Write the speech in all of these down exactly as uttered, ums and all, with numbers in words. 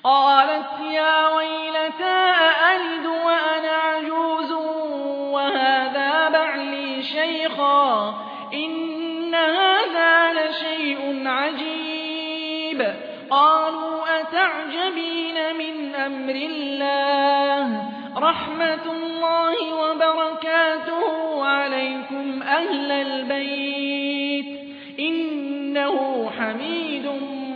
قالت يا ويلتى أألد وأنا عجوز وهذا بعلي شيخا إن هذا لشيء عجيب قالوا أتعجبين من أمر الله رحمة الله وبركاته عليكم أهل البيت إنه حميد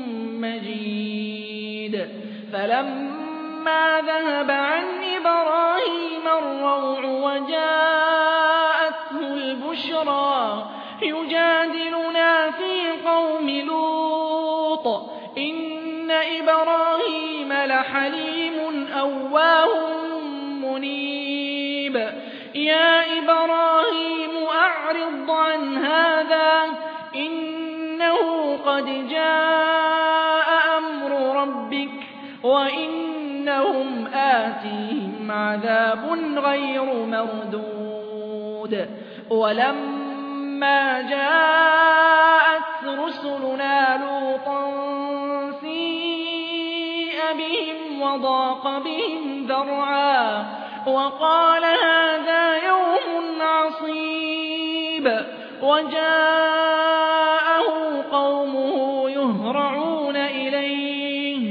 مجيد فلما ذهب عن إبراهيم الروع وجاءته البشرى يجادلنا في قوم لوط إن إبراهيم لحليم أواه منيب يا إبراهيم أعرض عن هذا إنه قد جاء أمر ربك وإنهم آتيهم عذاب غير مردود ولما جاءت رسلنا لوطا سيء بهم وضاق بهم ذرعا وقال هذا يوم عصيب وجاءه قومه يهرعون إليه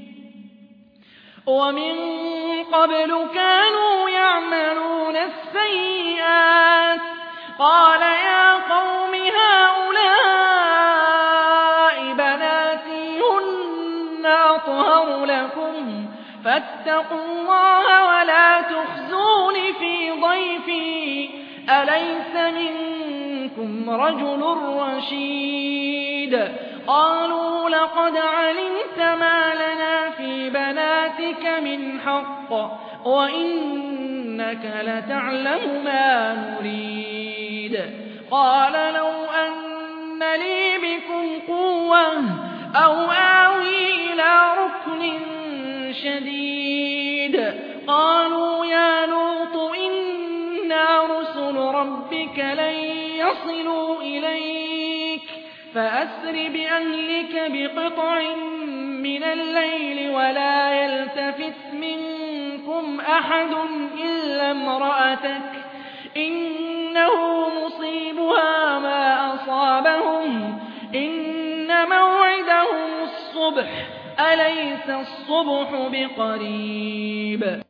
ومن قبل كانوا يعملون السيئات قال يا قوم هؤلاء بناتي هن أطهر لكم فاتقوا الله ولا تخزون في ضيفي أليس منكم رجل رشيد قالوا لقد علمت ما لنا في بناتك من حق وإنك لتعلم ما نريد قال لو أن لي بكم قوة أو آوي إلى ركن شديد قالوا يا لوط إنا رسل ربك لن يصلوا إليك فأسر بأهلك بقطع من الليل ولا يلتفت منكم أحد إلا امرأتك إنه مصيبها ما أصابهم إن موعدهم الصبح أليس الصبح بقريب